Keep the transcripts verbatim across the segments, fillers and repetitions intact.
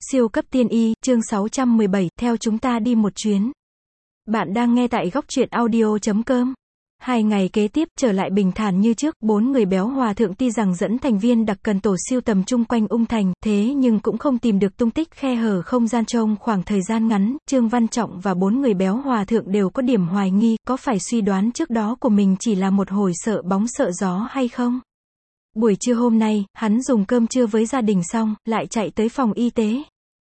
Siêu cấp tiên y, chương sáu trăm mười bảy, theo chúng ta đi một chuyến. Bạn đang nghe tại góc truyện audio chấm com. Hai ngày kế tiếp, trở lại bình thản như trước, bốn người béo hòa thượng tuy rằng dẫn thành viên đặc cần tổ siêu tầm chung quanh ung thành, thế nhưng cũng không tìm được tung tích khe hở không gian trong khoảng thời gian ngắn. Trương Văn Trọng và bốn người béo hòa thượng đều có điểm hoài nghi, có phải suy đoán trước đó của mình chỉ là một hồi sợ bóng sợ gió hay không? Buổi trưa hôm nay, hắn dùng cơm trưa với gia đình xong, lại chạy tới phòng y tế.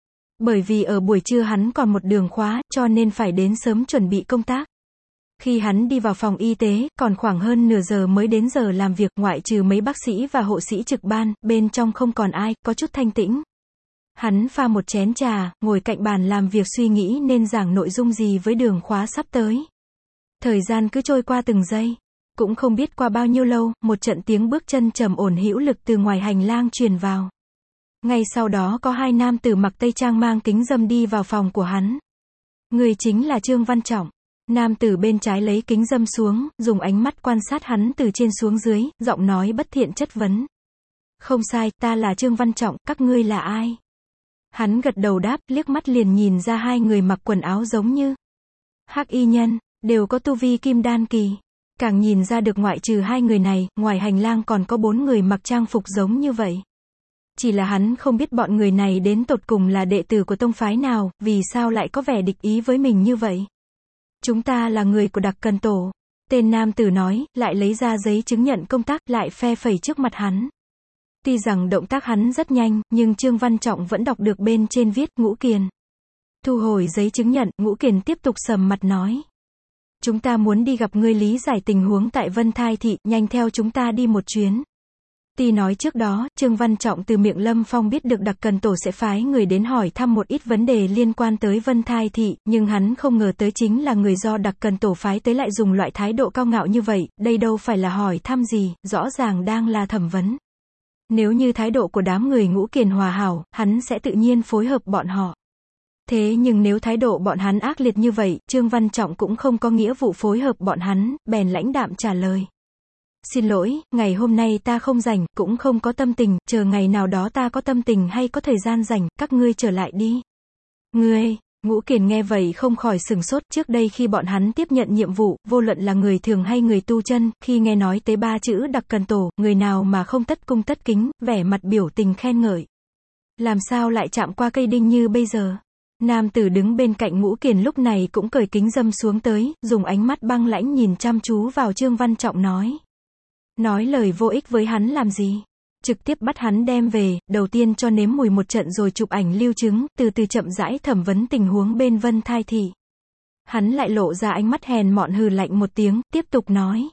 Bởi vì ở buổi trưa hắn còn một đường khóa, cho nên phải đến sớm chuẩn bị công tác. Khi hắn đi vào phòng y tế, còn khoảng hơn nửa giờ mới đến giờ làm việc, ngoại trừ mấy bác sĩ và hộ sĩ trực ban, bên trong không còn ai, có chút thanh tĩnh. Hắn pha một chén trà, ngồi cạnh bàn làm việc suy nghĩ nên giảng nội dung gì với đường khóa sắp tới. Thời gian cứ trôi qua từng giây. Cũng không biết qua bao nhiêu lâu, một trận tiếng bước chân trầm ổn hữu lực từ ngoài hành lang truyền vào. Ngay sau đó có hai nam tử mặc tây trang mang kính râm đi vào phòng của hắn. Người chính là Trương Văn Trọng. Nam tử bên trái lấy kính râm xuống, dùng ánh mắt quan sát hắn từ trên xuống dưới, giọng nói bất thiện chất vấn. Không sai, ta là Trương Văn Trọng, các ngươi là ai? Hắn gật đầu đáp, liếc mắt liền nhìn ra hai người mặc quần áo giống như hắc y nhân, đều có tu vi kim đan kỳ. Càng nhìn ra được ngoại trừ hai người này, ngoài hành lang còn có bốn người mặc trang phục giống như vậy. Chỉ là hắn không biết bọn người này đến tột cùng là đệ tử của tông phái nào, vì sao lại có vẻ địch ý với mình như vậy. Chúng ta là người của đặc cần tổ. Tên nam tử nói, lại lấy ra giấy chứng nhận công tác, lại phe phẩy trước mặt hắn. Tuy rằng động tác hắn rất nhanh, nhưng Trương Văn Trọng vẫn đọc được bên trên viết, Ngũ Kiền. Thu hồi giấy chứng nhận, Ngũ Kiền tiếp tục sầm mặt nói. Chúng ta muốn đi gặp ngươi lý giải tình huống tại Vân Thai Thị, nhanh theo chúng ta đi một chuyến. Tuy nói trước đó, Trương Văn Trọng từ miệng Lâm Phong biết được đặc cần tổ sẽ phái người đến hỏi thăm một ít vấn đề liên quan tới Vân Thai Thị, nhưng hắn không ngờ tới chính là người do đặc cần tổ phái tới lại dùng loại thái độ cao ngạo như vậy, đây đâu phải là hỏi thăm gì, rõ ràng đang là thẩm vấn. Nếu như thái độ của đám người Ngũ Kiền hòa hảo, hắn sẽ tự nhiên phối hợp bọn họ. Thế nhưng nếu thái độ bọn hắn ác liệt như vậy, Trương Văn Trọng cũng không có nghĩa vụ phối hợp bọn hắn, bèn lãnh đạm trả lời. Xin lỗi, ngày hôm nay ta không rảnh, cũng không có tâm tình, chờ ngày nào đó ta có tâm tình hay có thời gian rảnh, các ngươi trở lại đi. Ngươi, Ngũ Kiền nghe vậy không khỏi sừng sốt, trước đây khi bọn hắn tiếp nhận nhiệm vụ, vô luận là người thường hay người tu chân, khi nghe nói tới ba chữ đặc cần tổ, người nào mà không tất cung tất kính, vẻ mặt biểu tình khen ngợi. Làm sao lại chạm qua cây đinh như bây giờ? Nam tử đứng bên cạnh Ngũ Kiền lúc này cũng cởi kính râm xuống tới, dùng ánh mắt băng lãnh nhìn chăm chú vào Trương Văn Trọng nói. Nói lời vô ích với hắn làm gì? Trực tiếp bắt hắn đem về, đầu tiên cho nếm mùi một trận rồi chụp ảnh lưu chứng, từ từ chậm rãi thẩm vấn tình huống bên Vân Thai Thị. Hắn lại lộ ra ánh mắt hèn mọn hừ lạnh một tiếng, tiếp tục nói.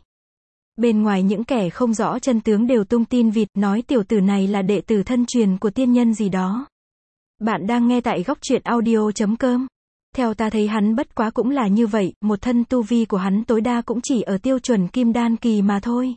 Bên ngoài những kẻ không rõ chân tướng đều tung tin vịt, nói tiểu tử này là đệ tử thân truyền của tiên nhân gì đó. Bạn đang nghe tại góc truyện audio chấm com. Theo ta thấy hắn bất quá cũng là như vậy, một thân tu vi của hắn tối đa cũng chỉ ở tiêu chuẩn kim đan kỳ mà thôi.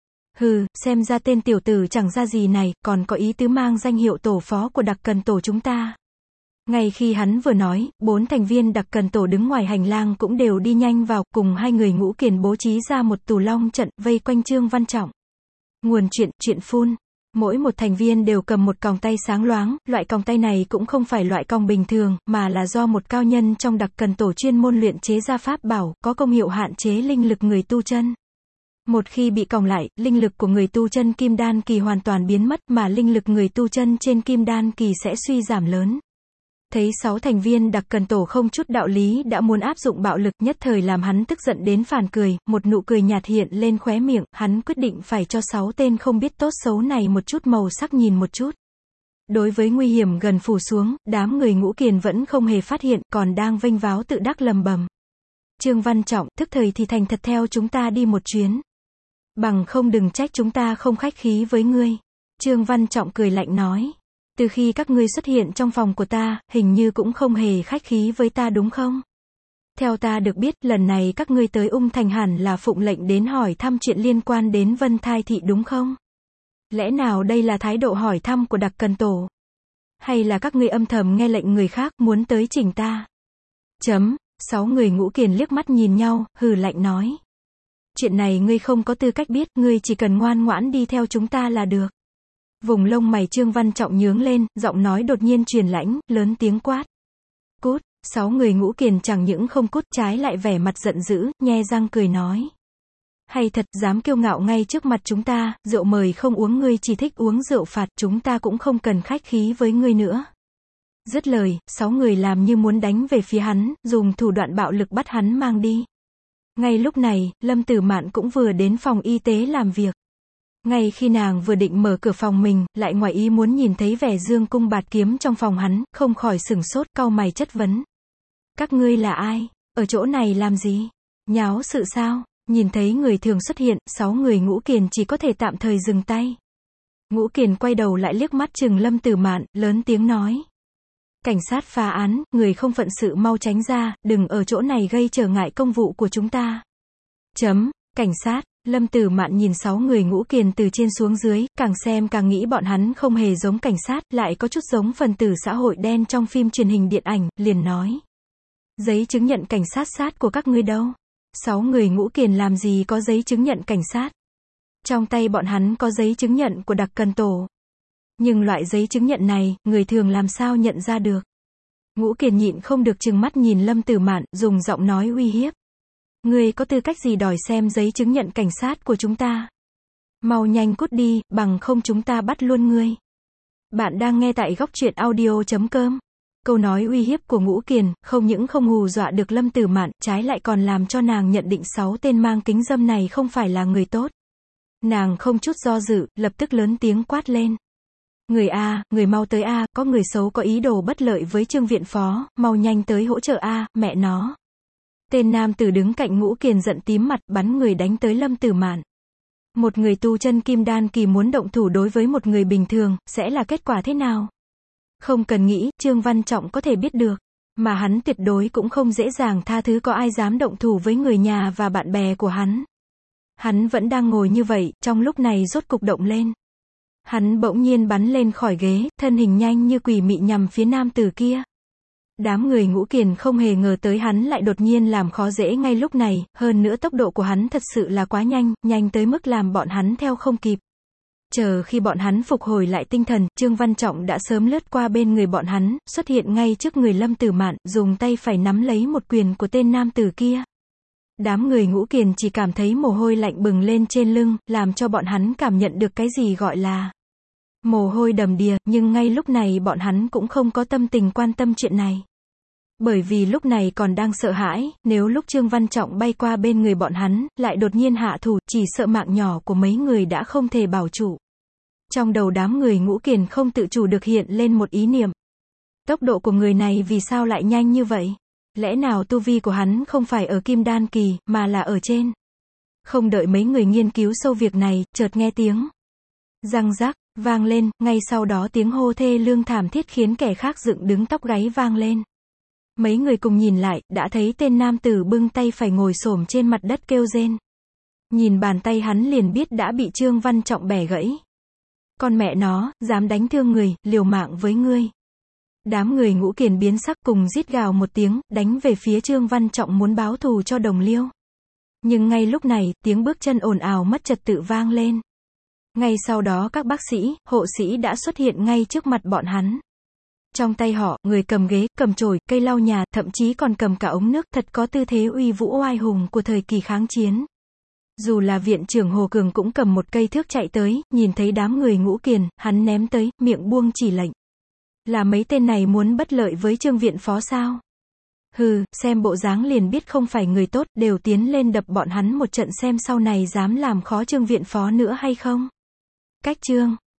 Hừ, xem ra tên tiểu tử chẳng ra gì này, còn có ý tứ mang danh hiệu tổ phó của đặc cần tổ chúng ta. Ngay khi hắn vừa nói, bốn thành viên đặc cần tổ đứng ngoài hành lang cũng đều đi nhanh vào, cùng hai người Ngũ Kiền bố trí ra một tù long trận, vây quanh Trương Văn Trọng. Nguồn chuyện, chuyện phun. Mỗi một thành viên đều cầm một còng tay sáng loáng, loại còng tay này cũng không phải loại còng bình thường, mà là do một cao nhân trong đặc cần tổ chuyên môn luyện chế ra pháp bảo, có công hiệu hạn chế linh lực người tu chân. Một khi bị còng lại, linh lực của người tu chân kim đan kỳ hoàn toàn biến mất, mà linh lực người tu chân trên kim đan kỳ sẽ suy giảm lớn. Thấy sáu thành viên đặc cần tổ không chút đạo lý đã muốn áp dụng bạo lực, nhất thời làm hắn tức giận đến phản cười, một nụ cười nhạt hiện lên khóe miệng, hắn quyết định phải cho sáu tên không biết tốt xấu này một chút màu sắc nhìn một chút. Đối với nguy hiểm gần phủ xuống, đám người Ngũ Kiền vẫn không hề phát hiện, còn đang vênh váo tự đắc lầm bầm. Trương Văn Trọng, thức thời thì thành thật theo chúng ta đi một chuyến. Bằng không đừng trách chúng ta không khách khí với ngươi. Trương Văn Trọng cười lạnh nói. Từ khi các ngươi xuất hiện trong phòng của ta, hình như cũng không hề khách khí với ta đúng không? Theo ta được biết, lần này các ngươi tới Ung Thành hẳn là phụng lệnh đến hỏi thăm chuyện liên quan đến Vân Thai Thị đúng không? Lẽ nào đây là thái độ hỏi thăm của đặc cần tổ? Hay là các ngươi âm thầm nghe lệnh người khác muốn tới chỉnh ta? Chấm, sáu người Ngũ Kiền liếc mắt nhìn nhau, hừ lạnh nói. Chuyện này ngươi không có tư cách biết, ngươi chỉ cần ngoan ngoãn đi theo chúng ta là được. Vùng lông mày Trương Văn Trọng nhướng lên, giọng nói đột nhiên truyền lãnh, lớn tiếng quát. Cút, sáu người Ngũ Kiền chẳng những không cút, trái lại vẻ mặt giận dữ, nhe răng cười nói. Hay thật, dám kiêu ngạo ngay trước mặt chúng ta, rượu mời không uống, ngươi chỉ thích uống rượu phạt, chúng ta cũng không cần khách khí với ngươi nữa. Dứt lời, sáu người làm như muốn đánh về phía hắn, dùng thủ đoạn bạo lực bắt hắn mang đi. Ngay lúc này, Lâm Tử Mạn cũng vừa đến phòng y tế làm việc. Ngay khi nàng vừa định mở cửa phòng mình, lại ngoài ý muốn nhìn thấy vẻ dương cung bạt kiếm trong phòng hắn, không khỏi sửng sốt, cau mày chất vấn. Các ngươi là ai? Ở chỗ này làm gì? Nháo sự sao? Nhìn thấy người thường xuất hiện, sáu người Ngũ Kiền chỉ có thể tạm thời dừng tay. Ngũ Kiền quay đầu lại liếc mắt chừng Lâm Tử Mạn, lớn tiếng nói. Cảnh sát phá án, người không phận sự mau tránh ra, đừng ở chỗ này gây trở ngại công vụ của chúng ta. Chấm, cảnh sát. Lâm Tử Mạn nhìn sáu người Ngũ Kiền từ trên xuống dưới, càng xem càng nghĩ bọn hắn không hề giống cảnh sát, lại có chút giống phần tử xã hội đen trong phim truyền hình điện ảnh, liền nói. Giấy chứng nhận cảnh sát sát của các ngươi đâu? Sáu người Ngũ Kiền làm gì có giấy chứng nhận cảnh sát? Trong tay bọn hắn có giấy chứng nhận của đặc cần tổ. Nhưng loại giấy chứng nhận này, người thường làm sao nhận ra được? Ngũ Kiền nhịn không được trừng mắt nhìn Lâm Tử Mạn, dùng giọng nói uy hiếp. Ngươi có tư cách gì đòi xem giấy chứng nhận cảnh sát của chúng ta? Mau nhanh cút đi, bằng không chúng ta bắt luôn ngươi. Bạn đang nghe tại góc truyện audio chấm com. Câu nói uy hiếp của Ngũ Kiền, không những không hù dọa được Lâm Tử Mạn, trái lại còn làm cho nàng nhận định sáu tên mang kính râm này không phải là người tốt. Nàng không chút do dự, lập tức lớn tiếng quát lên. Người A, người mau tới A, có người xấu có ý đồ bất lợi với Trương viện phó, mau nhanh tới hỗ trợ A, mẹ nó. Tên nam tử đứng cạnh Ngũ Kiền giận tím mặt, bắn người đánh tới Lâm Tử Mạn. Một người tu chân kim đan kỳ muốn động thủ đối với một người bình thường, sẽ là kết quả thế nào? Không cần nghĩ, Trương Văn Trọng có thể biết được. Mà hắn tuyệt đối cũng không dễ dàng tha thứ có ai dám động thủ với người nhà và bạn bè của hắn. Hắn vẫn đang ngồi như vậy, trong lúc này rốt cục động lên. Hắn bỗng nhiên bắn lên khỏi ghế, thân hình nhanh như quỷ mị nhằm phía nam tử kia. Đám người Ngũ Kiền không hề ngờ tới hắn lại đột nhiên làm khó dễ ngay lúc này, hơn nữa tốc độ của hắn thật sự là quá nhanh, nhanh tới mức làm bọn hắn theo không kịp. Chờ khi bọn hắn phục hồi lại tinh thần, Trương Văn Trọng đã sớm lướt qua bên người bọn hắn, xuất hiện ngay trước người Lâm Tử Mạn, dùng tay phải nắm lấy một quyền của tên nam tử kia. Đám người Ngũ Kiền chỉ cảm thấy mồ hôi lạnh bừng lên trên lưng, làm cho bọn hắn cảm nhận được cái gì gọi là mồ hôi đầm đìa, nhưng ngay lúc này bọn hắn cũng không có tâm tình quan tâm chuyện này. Bởi vì lúc này còn đang sợ hãi, nếu lúc Trương Văn Trọng bay qua bên người bọn hắn, lại đột nhiên hạ thủ, chỉ sợ mạng nhỏ của mấy người đã không thể bảo trụ. Trong đầu đám người Ngũ Kiền không tự chủ được hiện lên một ý niệm. Tốc độ của người này vì sao lại nhanh như vậy? Lẽ nào tu vi của hắn không phải ở kim đan kỳ, mà là ở trên? Không đợi mấy người nghiên cứu sâu việc này, chợt nghe tiếng răng rắc vang lên, ngay sau đó tiếng hô thê lương thảm thiết khiến kẻ khác dựng đứng tóc gáy vang lên. Mấy người cùng nhìn lại, đã thấy tên nam tử bưng tay phải ngồi xổm trên mặt đất kêu rên. Nhìn bàn tay hắn liền biết đã bị Trương Văn Trọng bẻ gãy. Con mẹ nó, dám đánh thương người, liều mạng với ngươi. Đám người Ngũ Kiền biến sắc cùng rít gào một tiếng, đánh về phía Trương Văn Trọng muốn báo thù cho đồng liêu. Nhưng ngay lúc này, tiếng bước chân ồn ào mất trật tự vang lên. Ngay sau đó các bác sĩ, hộ sĩ đã xuất hiện ngay trước mặt bọn hắn. Trong tay họ, người cầm ghế, cầm chổi, cây lau nhà, thậm chí còn cầm cả ống nước, thật có tư thế uy vũ oai hùng của thời kỳ kháng chiến. Dù là viện trưởng Hồ Cường cũng cầm một cây thước chạy tới, nhìn thấy đám người Ngũ Kiền, hắn ném tới, miệng buông chỉ lệnh. Là mấy tên này muốn bất lợi với Trương viện phó sao? Hừ, xem bộ dáng liền biết không phải người tốt, đều tiến lên đập bọn hắn một trận xem sau này dám làm khó Trương viện phó nữa hay không. Cách chương